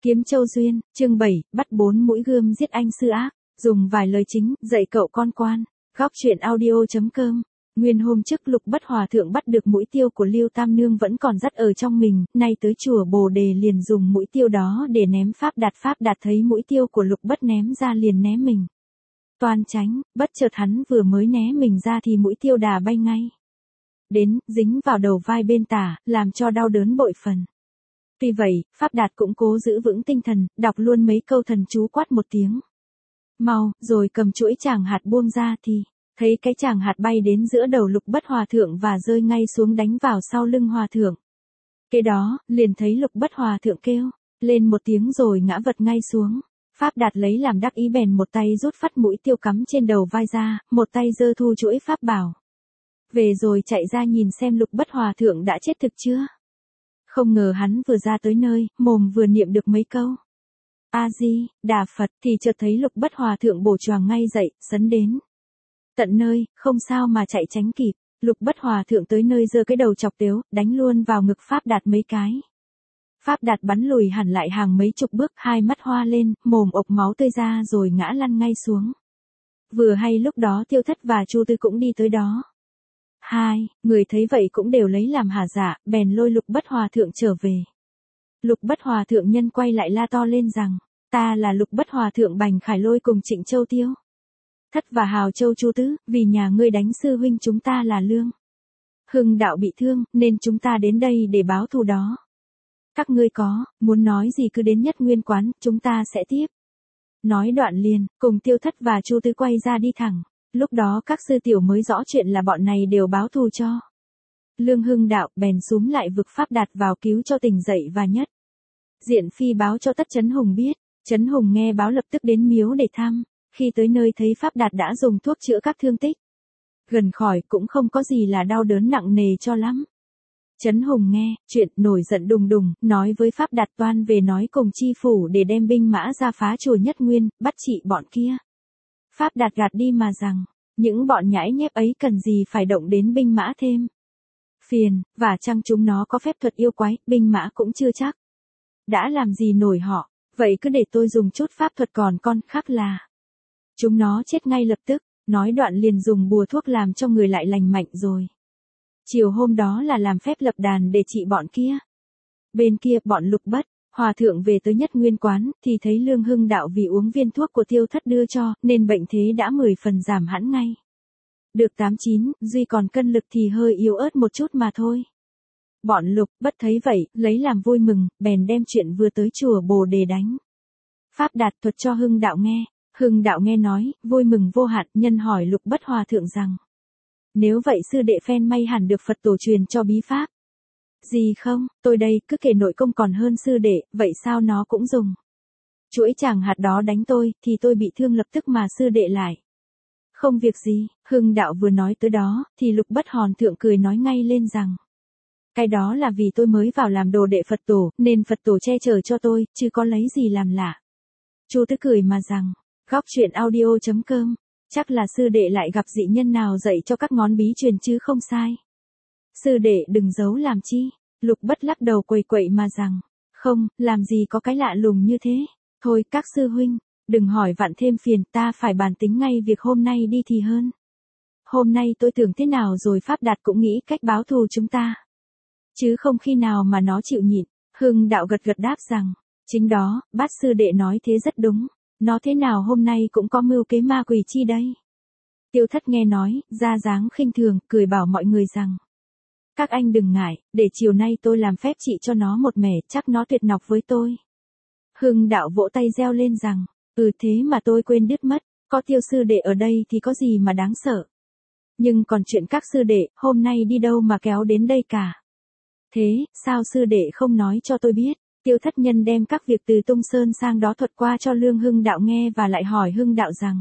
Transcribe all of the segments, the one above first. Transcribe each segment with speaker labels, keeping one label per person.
Speaker 1: Kiếm Châu Duyên, chương 7, bắt 4 mũi gươm giết anh sư ác, dùng vài lời chính, dạy cậu con quan. Góc truyện audio.com. Nguyên hôm trước Lục Bất Hòa thượng bắt được mũi tiêu của Lưu Tam Nương vẫn còn dắt ở trong mình, nay tới chùa Bồ Đề liền dùng mũi tiêu đó để ném Pháp Đạt thấy mũi tiêu của Lục Bất ném ra liền ném mình. Toan tránh, bất chợt hắn vừa mới né mình ra thì mũi tiêu đà bay ngay đến, dính vào đầu vai bên tả, làm cho đau đớn bội phần. Tuy vậy, Pháp Đạt cũng cố giữ vững tinh thần, đọc luôn mấy câu thần chú quát một tiếng. Mau, rồi cầm chuỗi tràng hạt buông ra thì, thấy cái tràng hạt bay đến giữa đầu Lục Bất Hòa thượng và rơi ngay xuống đánh vào sau lưng Hòa thượng. Kế đó, liền thấy Lục Bất Hòa thượng kêu lên một tiếng rồi ngã vật ngay xuống. Pháp Đạt lấy làm đắc ý bèn một tay rút phát mũi tiêu cắm trên đầu vai ra, một tay giơ thu chuỗi pháp bảo về rồi chạy ra nhìn xem Lục Bất Hòa thượng đã chết thực chưa. Không ngờ hắn vừa ra tới nơi, mồm vừa niệm được mấy câu A Di Đà Phật thì chợt thấy Lục Bất Hòa thượng bổ choàng ngay dậy, sấn đến tận nơi, không sao mà chạy tránh kịp. Lục Bất Hòa thượng tới nơi giơ cái đầu chọc tếu, đánh luôn vào ngực Pháp Đạt mấy cái. Pháp Đạt bắn lùi hẳn lại hàng mấy chục bước, hai mắt hoa lên, mồm ộc máu tươi ra rồi ngã lăn ngay xuống. Vừa hay lúc đó Tiêu Thất và Chu Tư cũng đi tới đó. Hai người thấy vậy cũng đều lấy làm hả dạ, bèn lôi Lục Bất Hòa thượng trở về. Lục Bất Hòa thượng nhân quay lại la to lên rằng, ta là Lục Bất Hòa thượng Bành Khải Lôi cùng Trịnh Châu Tiêu Thất và Hào Châu Chu Tứ, vì nhà ngươi đánh sư huynh chúng ta là Lương Hưng đạo bị thương, nên chúng ta đến đây để báo thù đó. Các ngươi muốn nói gì cứ đến Nhất Nguyên quán, chúng ta sẽ tiếp. Nói đoạn liền, cùng Tiêu Thất và Chu Tứ quay ra đi thẳng. Lúc đó các sư tiểu mới rõ chuyện là bọn này đều báo thù cho Lương Hưng đạo, bèn xúm lại vực Pháp Đạt vào cứu cho tỉnh dậy và Nhất Diện Phi báo cho Tất Chấn Hùng biết. Chấn Hùng nghe báo lập tức đến miếu để thăm. Khi tới nơi thấy Pháp Đạt đã dùng thuốc chữa các thương tích gần khỏi, cũng không có gì là đau đớn nặng nề cho lắm. Chấn Hùng nghe chuyện nổi giận đùng đùng, nói với Pháp Đạt toan về nói cùng chi phủ để đem binh mã ra phá chùa Nhất Nguyên, bắt trị bọn kia. Pháp Đạt gạt đi mà rằng, những bọn nhãi nhép ấy cần gì phải động đến binh mã thêm. Phiền, và chăng chúng nó có phép thuật yêu quái, binh mã cũng chưa chắc đã làm gì nổi họ, vậy cứ để tôi dùng chút pháp thuật còn con khác là chúng nó chết ngay lập tức. Nói đoạn liền dùng bùa thuốc làm cho người lại lành mạnh rồi. Chiều hôm đó là làm phép lập đàn để trị bọn kia. Bên kia bọn Lục Bất Hòa thượng về tới Nhất Nguyên quán, thì thấy Lương Hưng đạo vì uống viên thuốc của Tiêu Thất đưa cho, nên bệnh thế đã 10 phần giảm hẳn ngay. Được 8-9, duy còn cân lực thì hơi yếu ớt một chút mà thôi. Bọn Lục Bất thấy vậy, lấy làm vui mừng, bèn đem chuyện vừa tới chùa Bồ Đề đánh Pháp Đạt thuật cho Hưng đạo nghe. Hưng đạo nghe nói, vui mừng vô hạn, nhân hỏi Lục Bất Hòa thượng rằng, nếu vậy sư đệ phen may hẳn được Phật tổ truyền cho bí pháp gì không? Tôi đây cứ kể nội công còn hơn sư đệ, vậy sao nó cũng dùng chuỗi chàng hạt đó đánh tôi, thì tôi bị thương lập tức mà sư đệ lại không việc gì. Hưng đạo vừa nói tới đó, thì Lục Bất Hòn thượng cười nói ngay lên rằng, cái đó là vì tôi mới vào làm đồ đệ Phật tổ, nên Phật tổ che chở cho tôi, chứ có lấy gì làm lạ. Chu Tứ cười mà rằng, góc truyện audio.com, chắc là sư đệ lại gặp dị nhân nào dạy cho các ngón bí truyền chứ không sai. Sư đệ đừng giấu làm chi. Lục Bất lắc đầu quậy quậy mà rằng, không, làm gì có cái lạ lùng như thế. Thôi các sư huynh, đừng hỏi vặn thêm phiền, ta phải bàn tính ngay việc hôm nay đi thì hơn. Hôm nay tôi tưởng thế nào rồi Pháp Đạt cũng nghĩ cách báo thù chúng ta, chứ không khi nào mà nó chịu nhịn. Hưng đạo gật gật đáp rằng, chính đó, bát sư đệ nói thế rất đúng. Nó thế nào hôm nay cũng có mưu kế ma quỷ chi đây. Tiêu Thất nghe nói, ra dáng khinh thường, cười bảo mọi người rằng, các anh đừng ngại, để chiều nay tôi làm phép trị cho nó một mẻ, chắc nó tuyệt nọc với tôi. Hưng đạo vỗ tay reo lên rằng, thế mà tôi quên đứt mất, có Tiêu sư đệ ở đây thì có gì mà đáng sợ. Nhưng còn chuyện các sư đệ, hôm nay đi đâu mà kéo đến đây cả. Thế, sao sư đệ không nói cho tôi biết? Tiêu Thất nhân đem các việc từ Tung Sơn sang đó thuật qua cho Lương Hưng đạo nghe và lại hỏi Hưng đạo rằng,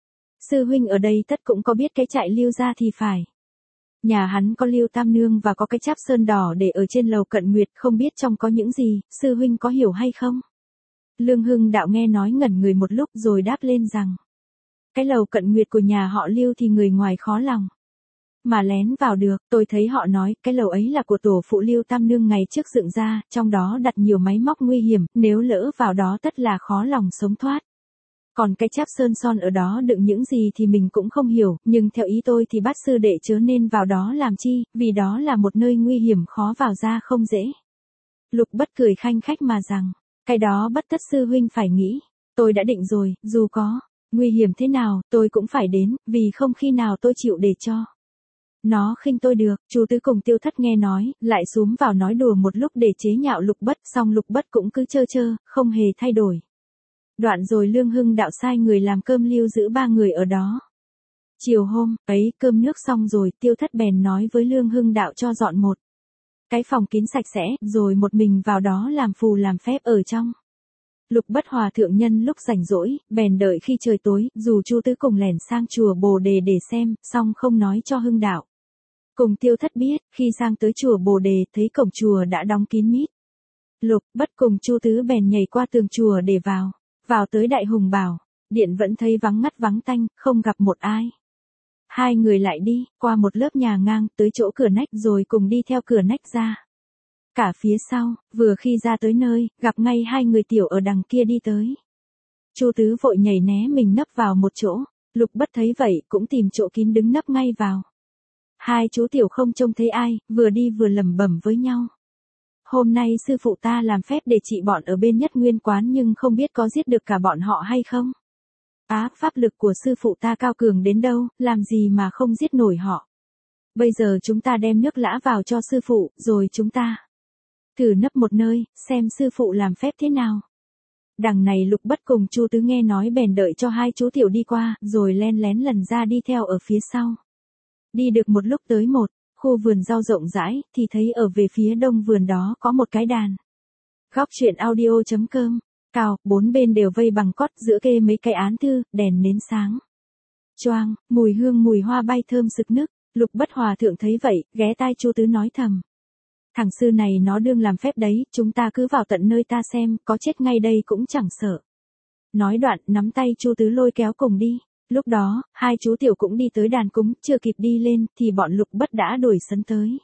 Speaker 1: sư huynh ở đây tất cũng có biết cái trại Lưu gia thì phải. Nhà hắn có Lưu Tam Nương và có cái cháp sơn đỏ để ở trên lầu Cận Nguyệt, không biết trong có những gì, sư huynh có hiểu hay không? Lương Hưng đạo nghe nói ngẩn người một lúc rồi đáp lên rằng, cái lầu Cận Nguyệt của nhà họ Lưu thì người ngoài khó lòng mà lén vào được, tôi thấy họ nói, cái lầu ấy là của tổ phụ Lưu Tam Nương ngày trước dựng ra, trong đó đặt nhiều máy móc nguy hiểm, nếu lỡ vào đó tất là khó lòng sống thoát. Còn cái cháp sơn son ở đó đựng những gì thì mình cũng không hiểu, nhưng theo ý tôi thì bát sư đệ chớ nên vào đó làm chi, vì đó là một nơi nguy hiểm khó vào ra không dễ. Lục Bất cười khanh khách mà rằng, cái đó bất tất sư huynh phải nghĩ, tôi đã định rồi, dù có nguy hiểm thế nào, tôi cũng phải đến, vì không khi nào tôi chịu để cho nó khinh tôi được. Chu Tứ cùng Tiêu Thất nghe nói, lại xúm vào nói đùa một lúc để chế nhạo Lục Bất, song Lục Bất cũng cứ trơ trơ, không hề thay đổi. Đoạn rồi Lương Hưng Đạo sai người làm cơm lưu giữ 3 người ở đó. Chiều hôm ấy cơm nước xong rồi, Tiêu Thất bèn nói với Lương Hưng Đạo cho dọn một cái phòng kín sạch sẽ, rồi một mình vào đó làm phù làm phép ở trong. Lục Bất Hòa thượng nhân lúc rảnh rỗi, bèn đợi khi trời tối, dù Chu Tứ cùng lẻn sang chùa Bồ Đề để xem, song không nói cho Hưng Đạo cùng Tiêu Thất biết. Khi sang tới chùa Bồ Đề, thấy cổng chùa đã đóng kín mít. Lục Bất cùng Chu Tứ bèn nhảy qua tường chùa để vào tới Đại Hùng Bảo, điện vẫn thấy vắng ngắt vắng tanh, không gặp một ai. Hai người lại đi, qua một lớp nhà ngang, tới chỗ cửa nách rồi cùng đi theo cửa nách ra. Cả phía sau, vừa khi ra tới nơi, gặp ngay hai người tiểu ở đằng kia đi tới. Chu Tứ vội nhảy né mình nấp vào một chỗ, Lục Bất thấy vậy cũng tìm chỗ kín đứng nấp ngay vào. Hai chú tiểu không trông thấy ai, vừa đi vừa lẩm bẩm với nhau. Hôm nay sư phụ ta làm phép để trị bọn ở bên Nhất Nguyên quán nhưng không biết có giết được cả bọn họ hay không. Pháp lực của sư phụ ta cao cường đến đâu, làm gì mà không giết nổi họ. Bây giờ chúng ta đem nước lã vào cho sư phụ, rồi chúng ta thử nấp một nơi, xem sư phụ làm phép thế nào. Đằng này Lục Bất cùng Chu Tứ nghe nói bèn đợi cho hai chú tiểu đi qua, rồi len lén lần ra đi theo ở phía sau. Đi được một lúc tới một khu vườn rau rộng rãi, thì thấy ở về phía đông vườn đó có một cái đàn. Góc truyện audio.com, cao, bốn bên đều vây bằng cót, giữa kê mấy cái án thư, đèn nến sáng choang, mùi hương mùi hoa bay thơm sực nức. Lục Bất Hòa thượng thấy vậy, ghé tai Chu Tứ nói thầm. Thằng sư này nó đương làm phép đấy, chúng ta cứ vào tận nơi ta xem, có chết ngay đây cũng chẳng sợ. Nói đoạn, nắm tay Chu Tứ lôi kéo cùng đi. Lúc đó, hai chú tiểu cũng đi tới đàn cúng, chưa kịp đi lên, thì bọn Lục Bất đã đuổi sấn tới.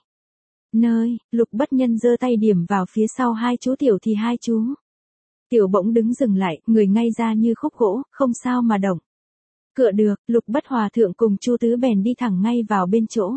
Speaker 1: Nơi, Lục Bất nhân giơ tay điểm vào phía sau hai chú tiểu thì hai chú tiểu bỗng đứng dừng lại, người ngay ra như khúc gỗ, không sao mà động cựa được. Lục Bất Hòa thượng cùng Chu Tứ bèn đi thẳng ngay vào bên chỗ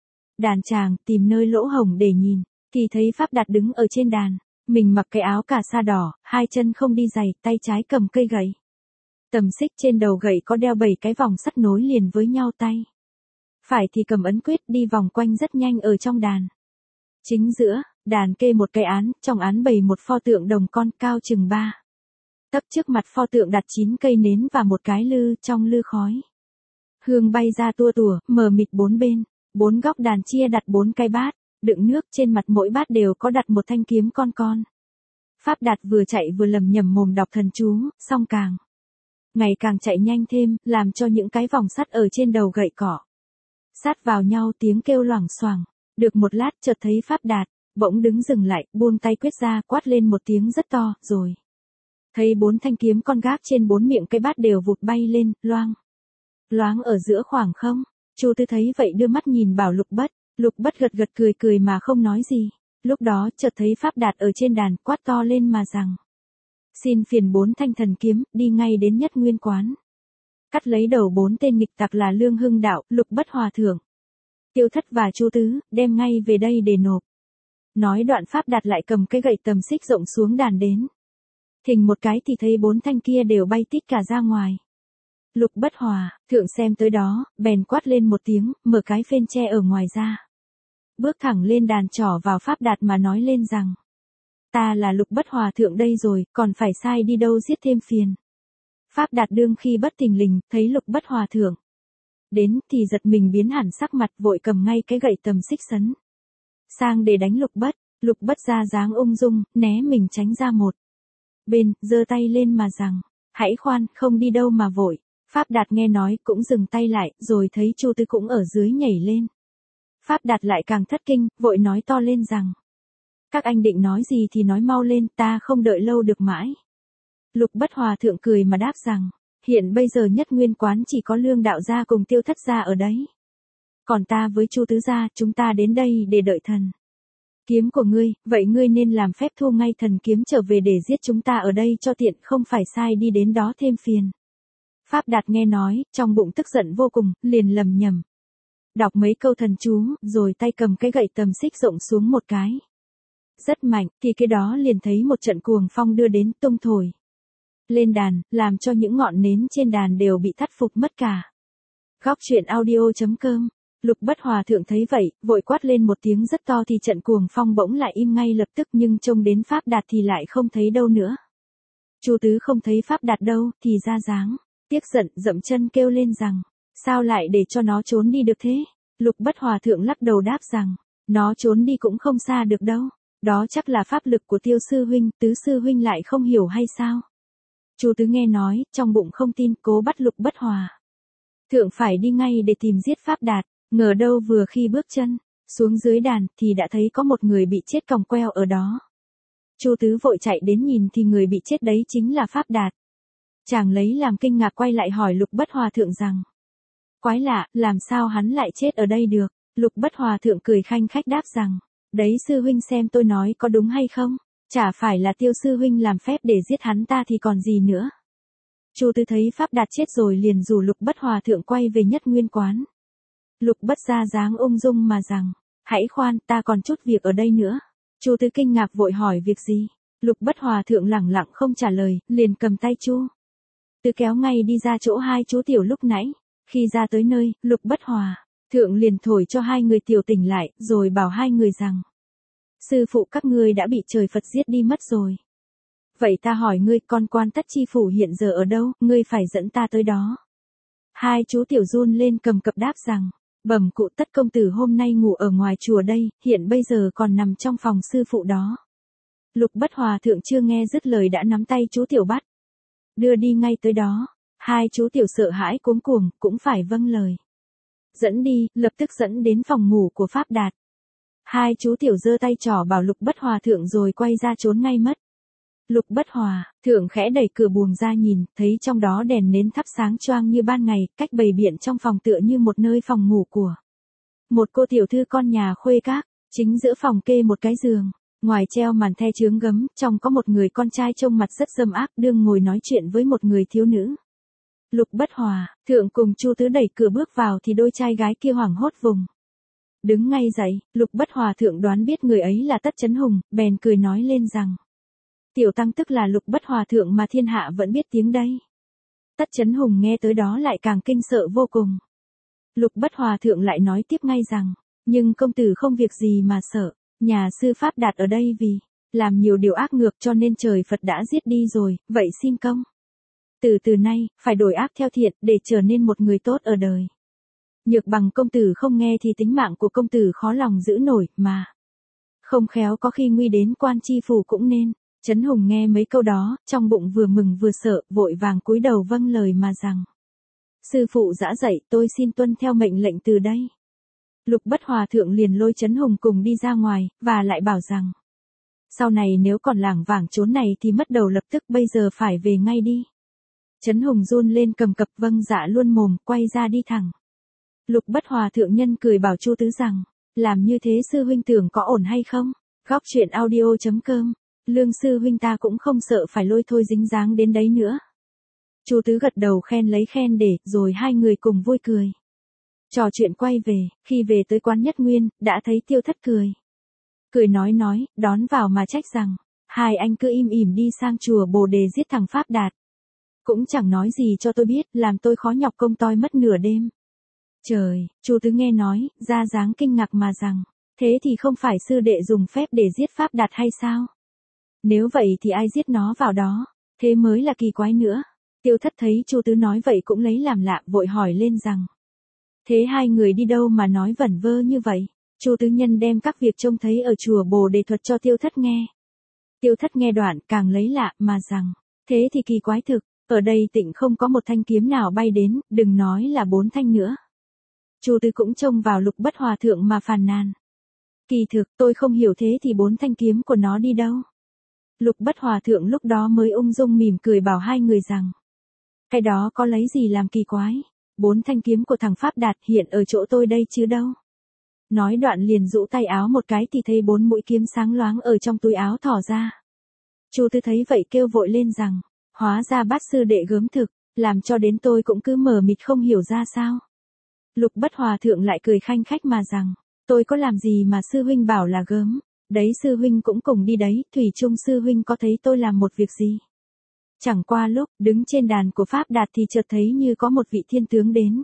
Speaker 1: đàn tràng, tìm nơi lỗ hổng để nhìn, thì thấy Pháp Đạt đứng ở trên đàn, mình mặc cái áo cà sa đỏ, hai chân không đi giày, tay trái cầm cây gậy. Tầm xích trên đầu gậy có đeo 7 cái vòng sắt nối liền với nhau, tay phải thì cầm ấn quyết đi vòng quanh rất nhanh ở trong đàn. Chính giữa đàn kê một cái án, trong án bày một pho tượng đồng con cao chừng 3 tấc, trước mặt pho tượng đặt 9 cây nến và một cái lư, trong lư khói hương bay ra tua tủa, mờ mịt bốn bên. Bốn góc đàn chia đặt 4 cái bát đựng nước, trên mặt mỗi bát đều có đặt một thanh kiếm con. Pháp Đạt vừa chạy vừa lầm nhầm mồm đọc thần chú, song ngày càng chạy nhanh thêm, làm cho những cái vòng sắt ở trên đầu gậy cỏ sát vào nhau, tiếng kêu loảng xoảng. Được một lát chợt thấy Pháp Đạt bỗng đứng dừng lại, buông tay quyết ra, quát lên một tiếng rất to, rồi thấy 4 thanh kiếm con gác trên 4 miệng cái bát đều vụt bay lên, loang loáng ở giữa khoảng không. Chu Tứ thấy vậy đưa mắt nhìn bảo Lục Bất. Lục Bất gật gật cười mà không nói gì. Lúc đó chợt thấy Pháp Đạt ở trên đàn, quát to lên mà rằng: Xin phiền 4 thanh thần kiếm, đi ngay đến Nhất Nguyên quán, cắt lấy đầu 4 tên nghịch tặc là Lương Hưng Đạo, Lục Bất Hòa thượng, Tiêu Thất và Chu Tứ, đem ngay về đây để nộp. Nói đoạn Pháp Đạt lại cầm cái gậy tầm xích rộng xuống đàn đến. Thình một cái thì thấy 4 thanh kia đều bay tít cả ra ngoài. Lục Bất Hòa thượng xem tới đó, bèn quát lên một tiếng, mở cái phên tre ở ngoài ra. Bước thẳng lên đàn trỏ vào Pháp Đạt mà nói lên rằng: Ta là Lục Bất Hòa thượng đây rồi, còn phải sai đi đâu giết thêm phiền. Pháp Đạt đương khi bất thình lình, thấy Lục Bất Hòa thượng đến, thì giật mình biến hẳn sắc mặt, vội cầm ngay cái gậy tầm xích sấn sang để đánh Lục Bất. Lục Bất ra dáng ung dung, né mình tránh ra một bên, giơ tay lên mà rằng: Hãy khoan, không đi đâu mà vội. Pháp Đạt nghe nói cũng dừng tay lại, rồi thấy Chu Tứ cũng ở dưới nhảy lên. Pháp Đạt lại càng thất kinh, vội nói to lên rằng: Các anh định nói gì thì nói mau lên, ta không đợi lâu được mãi. Lục Bất Hòa thượng cười mà đáp rằng: Hiện bây giờ Nhất Nguyên quán chỉ có Lương đạo gia cùng Tiêu Thất gia ở đấy. Còn ta với Chu tứ gia, chúng ta đến đây để đợi thần kiếm của ngươi, vậy ngươi nên làm phép thu ngay thần kiếm trở về để giết chúng ta ở đây cho tiện, không phải sai đi đến đó thêm phiền. Pháp Đạt nghe nói, trong bụng tức giận vô cùng, liền lầm nhầm. Đọc mấy câu thần chú, rồi tay cầm cái gậy tầm xích rộng xuống một cái. Rất mạnh, thì cái đó liền thấy một trận cuồng phong đưa đến tung thổi lên đàn, làm cho những ngọn nến trên đàn đều bị thắt phục mất cả. Góc truyện audio.com. Lục Bất Hòa thượng thấy vậy, vội quát lên một tiếng rất to thì trận cuồng phong bỗng lại im ngay lập tức, nhưng trông đến Pháp Đạt thì lại không thấy đâu nữa. Chu tứ không thấy Pháp Đạt đâu, thì ra dáng tiếc giận, dậm chân kêu lên rằng, sao lại để cho nó trốn đi được thế? Lục Bất Hòa thượng lắc đầu đáp rằng, nó trốn đi cũng không xa được đâu. Đó chắc là pháp lực của Tiêu sư huynh, Tứ sư huynh lại không hiểu hay sao? Chu tứ nghe nói, trong bụng không tin, cố bắt Lục Bất Hòa thượng phải đi ngay để tìm giết Pháp Đạt. Ngờ đâu vừa khi bước chân xuống dưới đàn thì đã thấy có một người bị chết còng queo ở đó. Chu tứ vội chạy đến nhìn thì người bị chết đấy chính là Pháp Đạt. Chàng lấy làm kinh ngạc quay lại hỏi Lục Bất Hòa thượng rằng, quái lạ, làm sao hắn lại chết ở đây được? Lục Bất Hòa thượng cười khanh khách đáp rằng, đấy sư huynh xem tôi nói có đúng hay không? Chả phải là Tiêu sư huynh làm phép để giết hắn ta thì còn gì nữa. Chu tứ thấy Pháp Đạt chết rồi liền rủ Lục Bất Hòa thượng quay về Nhất Nguyên quán. Lục Bất ra dáng ung dung mà rằng, hãy khoan, ta còn chút việc ở đây nữa. Chu tứ kinh ngạc vội hỏi việc gì? Lục Bất Hòa thượng lẳng lặng không trả lời, liền cầm tay Chu tứ kéo ngay đi ra chỗ hai chú tiểu lúc nãy. Khi ra tới nơi, Lục Bất Hòa thượng liền thổi cho hai người tiểu tỉnh lại, rồi bảo hai người rằng, sư phụ các ngươi đã bị trời Phật giết đi mất rồi. Vậy ta hỏi ngươi, con Quan Tất chi phủ hiện giờ ở đâu, ngươi phải dẫn ta tới đó. Hai chú tiểu run lên cầm cập đáp rằng, bẩm cụ Tất công tử hôm nay ngủ ở ngoài chùa đây, hiện bây giờ còn nằm trong phòng sư phụ đó. Lục Bất Hòa thượng chưa nghe dứt lời đã nắm tay chú tiểu bắt đưa đi ngay tới đó. Hai chú tiểu sợ hãi cuống cuồng, cũng phải vâng lời. Dẫn đi, lập tức dẫn đến phòng ngủ của Pháp Đạt. Hai chú tiểu giơ tay trỏ bảo Lục Bất Hòa thượng rồi quay ra trốn ngay mất. Lục Bất Hòa thượng khẽ đẩy cửa buồng ra nhìn, thấy trong đó đèn nến thắp sáng choang như ban ngày, cách bày biện trong phòng tựa như một nơi phòng ngủ của một cô tiểu thư con nhà khuê các. Chính giữa phòng kê một cái giường, ngoài treo màn the chướng gấm, trong có một người con trai trông mặt rất dâm ác đương ngồi nói chuyện với một người thiếu nữ. Lục Bất Hòa thượng cùng Chu tứ đẩy cửa bước vào thì đôi trai gái kia hoảng hốt vùng đứng ngay dậy. Lục Bất Hòa thượng đoán biết người ấy là Tất Chấn Hùng, bèn cười nói lên rằng, tiểu tăng tức là Lục Bất Hòa thượng mà thiên hạ vẫn biết tiếng đây. Tất Chấn Hùng nghe tới đó lại càng kinh sợ vô cùng. Lục Bất Hòa thượng lại nói tiếp ngay rằng, nhưng công tử không việc gì mà sợ, nhà sư Pháp Đạt ở đây vì làm nhiều điều ác ngược cho nên trời Phật đã giết đi rồi, vậy xin công từ nay phải đổi ác theo thiện để trở nên một người tốt ở đời. Nhược bằng công tử không nghe thì tính mạng của công tử khó lòng giữ nổi, mà không khéo có khi nguy đến Quan chi phủ cũng nên. Chấn Hùng nghe mấy câu đó, trong bụng vừa mừng vừa sợ, vội vàng cúi đầu vâng lời mà rằng, sư phụ dã dạy, tôi xin tuân theo mệnh lệnh từ đây. Lục Bất Hòa thượng liền lôi Chấn Hùng cùng đi ra ngoài, và lại bảo rằng, sau này nếu còn lảng vảng trốn này thì mất đầu lập tức, bây giờ phải về ngay đi. Chấn Hùng run lên cầm cập vâng dạ luôn mồm, quay ra đi thẳng. Lục Bất Hòa thượng nhân cười bảo Chu tứ rằng, làm như thế sư huynh tưởng có ổn hay không? Góc truyện audio.com. Lương sư huynh ta cũng không sợ phải lôi thôi dính dáng đến đấy nữa. Chu tứ gật đầu khen lấy khen để, rồi hai người cùng vui cười. Trò chuyện quay về, khi về tới quán Nhất Nguyên, đã thấy Tiêu Thất cười. Cười nói, đón vào mà trách rằng, hai anh cứ im ỉm đi sang chùa Bồ Đề giết thằng Pháp Đạt. Cũng chẳng nói gì cho tôi biết, làm tôi khó nhọc công toi mất nửa đêm. Trời, Chu tứ nghe nói, ra dáng kinh ngạc mà rằng, thế thì không phải sư đệ dùng phép để giết Pháp Đạt hay sao? Nếu vậy thì ai giết nó vào đó, thế mới là kỳ quái nữa. Tiêu Thất thấy Chu tứ nói vậy cũng lấy làm lạ, vội hỏi lên rằng, thế hai người đi đâu mà nói vẩn vơ như vậy? Chu tứ nhân đem các việc trông thấy ở chùa Bồ Đề thuật cho Tiêu Thất nghe. Tiêu Thất nghe đoạn càng lấy lạ mà rằng, thế thì kỳ quái thực, ở đây tịnh không có một thanh kiếm nào bay đến, đừng nói là 4 thanh nữa. Chu tứ cũng trông vào Lục Bất Hòa thượng mà phàn nàn. Kỳ thực, tôi không hiểu thế thì 4 thanh kiếm của nó đi đâu? Lục Bất Hòa thượng lúc đó mới ung dung mỉm cười bảo hai người rằng, cái đó có lấy gì làm kỳ quái? 4 thanh kiếm của thằng Pháp Đạt hiện ở chỗ tôi đây chứ đâu. Nói đoạn liền rũ tay áo một cái thì thấy 4 mũi kiếm sáng loáng ở trong túi áo thỏ ra. Chu Tứ thấy vậy kêu vội lên rằng, hóa ra Bát sư đệ gớm thực, làm cho đến tôi cũng cứ mờ mịt không hiểu ra sao. Lục Bất Hòa thượng lại cười khanh khách mà rằng, tôi có làm gì mà sư huynh bảo là gớm, đấy sư huynh cũng cùng đi đấy, thủy chung sư huynh có thấy tôi làm một việc gì. Chẳng qua lúc đứng trên đàn của Pháp Đạt thì chợt thấy như có một vị thiên tướng đến.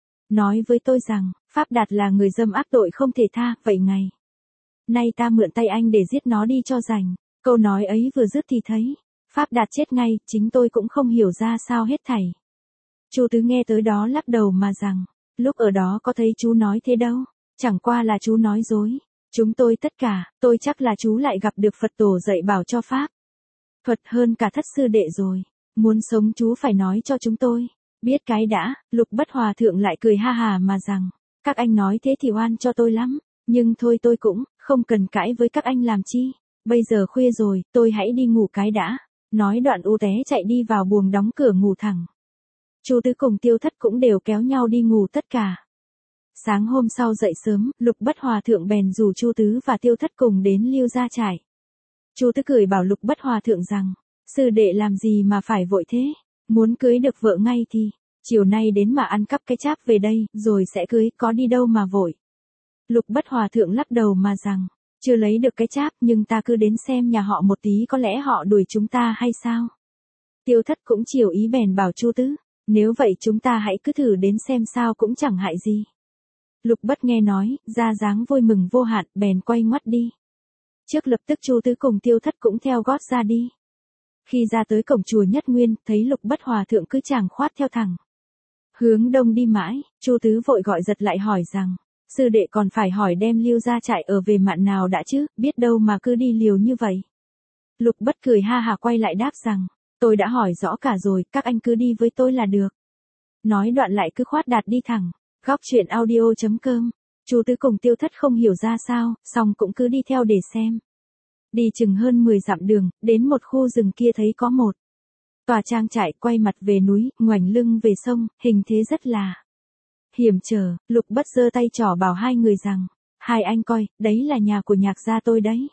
Speaker 1: Nói với tôi rằng, Pháp Đạt là người dâm ác tội không thể tha, vậy ngày nay ta mượn tay anh để giết nó đi cho rảnh. Câu nói ấy vừa dứt thì thấy, Pháp Đạt chết ngay, chính tôi cũng không hiểu ra sao hết thảy. Chu Tứ nghe tới đó lắc đầu mà rằng, lúc ở đó có thấy chú nói thế đâu, chẳng qua là chú nói dối. Chúng tôi tất cả, tôi chắc là chú lại gặp được Phật tổ dạy bảo cho Pháp thuật hơn cả Thất sư đệ rồi. Muốn sống chú phải nói cho chúng tôi. Biết cái đã, Lục Bất Hòa thượng lại cười ha hà mà rằng, các anh nói thế thì oan cho tôi lắm, nhưng thôi tôi cũng không cần cãi với các anh làm chi. Bây giờ khuya rồi, tôi hãy đi ngủ cái đã. Nói đoạn u té chạy đi vào buồng đóng cửa ngủ thẳng. Chu Tứ cùng Tiêu Thất cũng đều kéo nhau đi ngủ tất cả. Sáng hôm sau dậy sớm, Lục Bất Hòa thượng bèn rủ Chu Tứ và Tiêu Thất cùng đến Lưu gia trại. Chu Tứ cười bảo Lục Bất Hòa thượng rằng, sư đệ làm gì mà phải vội thế, muốn cưới được vợ ngay thì, chiều nay đến mà ăn cắp cái cháp về đây, rồi sẽ cưới, có đi đâu mà vội. Lục Bất Hòa thượng lắc đầu mà rằng, chưa lấy được cái cháp nhưng ta cứ đến xem nhà họ một tí có lẽ họ đuổi chúng ta hay sao. Tiêu Thất cũng chiều ý bèn bảo Chu Tứ, nếu vậy chúng ta hãy cứ thử đến xem sao cũng chẳng hại gì. Lục Bất nghe nói, ra dáng vui mừng vô hạn, bèn quay ngoắt đi. Trước lập tức Chu Tứ cùng Tiêu Thất cũng theo gót ra đi. Khi ra tới cổng chùa Nhất Nguyên, thấy Lục Bất Hòa thượng cứ chàng khoát theo thẳng hướng đông đi mãi, Chu Tứ vội gọi giật lại hỏi rằng, sư đệ còn phải hỏi đem Lưu gia trại ở về mạn nào đã chứ, biết đâu mà cứ đi liều như vậy. Lục Bất cười ha hà quay lại đáp rằng, tôi đã hỏi rõ cả rồi, các anh cứ đi với tôi là được. Nói đoạn lại cứ khoát đạt đi thẳng. Góc truyện audio.com. Chu Tứ cùng Tiêu Thất không hiểu ra sao, song cũng cứ đi theo để xem. Đi chừng hơn 10 dặm đường, đến một khu rừng kia thấy có một tòa trang trại quay mặt về núi, ngoảnh lưng về sông, hình thế rất là hiểm trở. Lục Bất giơ tay trỏ bảo hai người rằng, hai anh coi, đấy là nhà của Nhạc gia tôi đấy.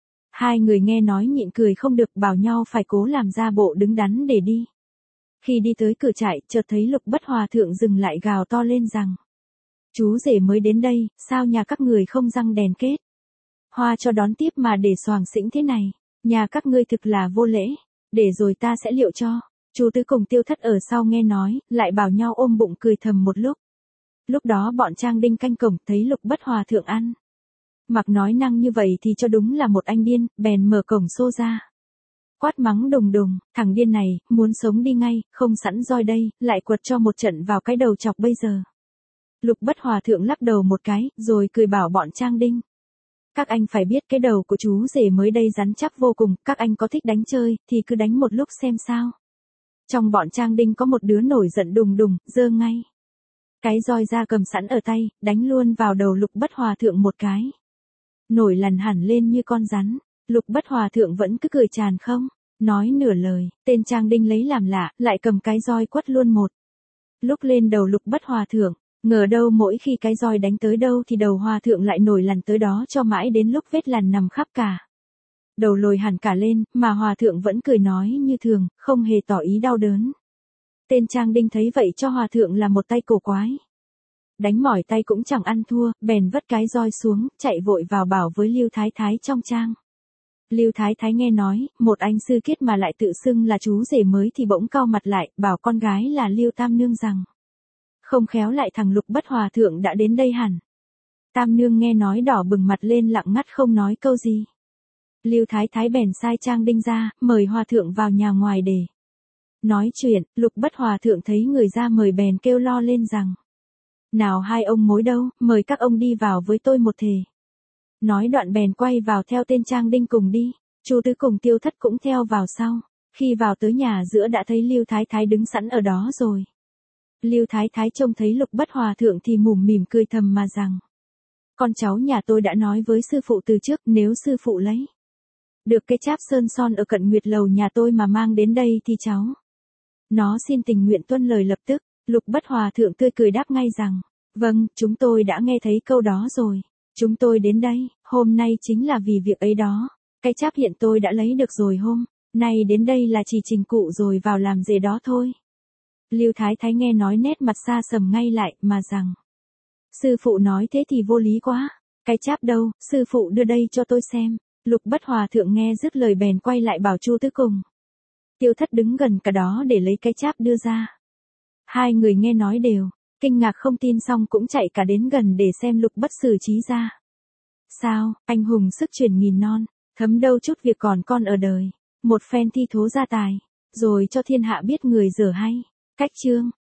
Speaker 1: Hai người nghe nói nhịn cười không được, bảo nhau phải cố làm ra bộ đứng đắn để đi. Khi đi tới cửa trại, chợt thấy Lục Bất Hòa thượng dừng lại gào to lên rằng, chú rể mới đến đây, sao nhà các người không răng đèn kết hoa cho đón tiếp mà để xoàng xĩnh thế này, nhà các ngươi thực là vô lễ, để rồi ta sẽ liệu cho. Chu Tứ cùng Tiêu Thất ở sau nghe nói, lại bảo nhau ôm bụng cười thầm một lúc. Lúc đó bọn Trang Đinh canh cổng thấy Lục Bất Hòa thượng ăn mặc nói năng như vậy thì cho đúng là một anh điên, bèn mở cổng xô ra. Quát mắng đùng đùng, thằng điên này, muốn sống đi ngay, không sẵn roi đây, lại quật cho một trận vào cái đầu chọc bây giờ. Lục Bất Hòa thượng lắc đầu một cái, rồi cười bảo bọn Trang Đinh. Các anh phải biết cái đầu của chú rể mới đây rắn chắc vô cùng, các anh có thích đánh chơi, thì cứ đánh một lúc xem sao. Trong bọn Trang Đinh có một đứa nổi giận đùng đùng, giơ ngay cái roi ra cầm sẵn ở tay, đánh luôn vào đầu Lục Bất Hòa thượng một cái. Nổi lằn hẳn lên như con rắn. Lục Bất Hòa thượng vẫn cứ cười tràn không nói nửa lời, tên Trang Đinh lấy làm lạ, lại cầm cái roi quất luôn một lúc lên đầu Lục Bất Hòa thượng. Ngờ đâu mỗi khi cái roi đánh tới đâu thì đầu hòa thượng lại nổi lằn tới đó cho mãi đến lúc vết lằn nằm khắp cả đầu lồi hẳn cả lên, mà hòa thượng vẫn cười nói như thường, không hề tỏ ý đau đớn. Tên Trang Đinh thấy vậy cho hòa thượng là một tay cổ quái. Đánh mỏi tay cũng chẳng ăn thua, bèn vất cái roi xuống, chạy vội vào bảo với Lưu Thái Thái trong trang. Lưu Thái Thái nghe nói, một anh sư kiết mà lại tự xưng là chú rể mới thì bỗng cau mặt lại, bảo con gái là Lưu Tam Nương rằng, không khéo lại thằng Lục Bất Hòa thượng đã đến đây hẳn. Tam Nương nghe nói đỏ bừng mặt lên lặng ngắt không nói câu gì. Lưu Thái Thái bèn sai Trang Đinh ra, mời hòa thượng vào nhà ngoài để nói chuyện. Lục Bất Hòa thượng thấy người ra mời bèn kêu lo lên rằng, nào hai ông mối đâu, mời các ông đi vào với tôi một thề. Nói đoạn bèn quay vào theo tên Trang Đinh cùng đi. Chu Tứ cùng Tiêu Thất cũng theo vào sau. Khi vào tới nhà giữa đã thấy Lưu Thái Thái đứng sẵn ở đó rồi. Lưu Thái Thái trông thấy Lục Bất Hòa thượng thì mủm mỉm cười thầm mà rằng, con cháu nhà tôi đã nói với sư phụ từ trước, nếu sư phụ lấy được cái cháp sơn son ở cận Nguyệt lầu nhà tôi mà mang đến đây thì cháu nó xin tình nguyện tuân lời lập tức. Lục Bất Hòa thượng tươi cười đáp ngay rằng, vâng, chúng tôi đã nghe thấy câu đó rồi. Chúng tôi đến đây, hôm nay chính là vì việc ấy đó. Cái cháp hiện tôi đã lấy được rồi hôm nay đến đây là chỉ trình cụ rồi vào làm gì đó thôi. Lưu Thái Thái nghe nói nét mặt xa sầm ngay lại mà rằng, sư phụ nói thế thì vô lý quá. Cái cháp đâu, sư phụ đưa đây cho tôi xem. Lục Bất Hòa thượng nghe dứt lời bèn quay lại bảo Chu Tứ cùng Tiêu Thất đứng gần cả đó để lấy cái cháp đưa ra. Hai người nghe nói đều kinh ngạc không tin, xong cũng chạy cả đến gần để xem Lục Bất xử trí ra. Sao, anh hùng sức truyền nghìn non, thấm đâu chút việc còn con ở đời. Một phen thi thố gia tài, rồi cho thiên hạ biết người dở hay. Cách chương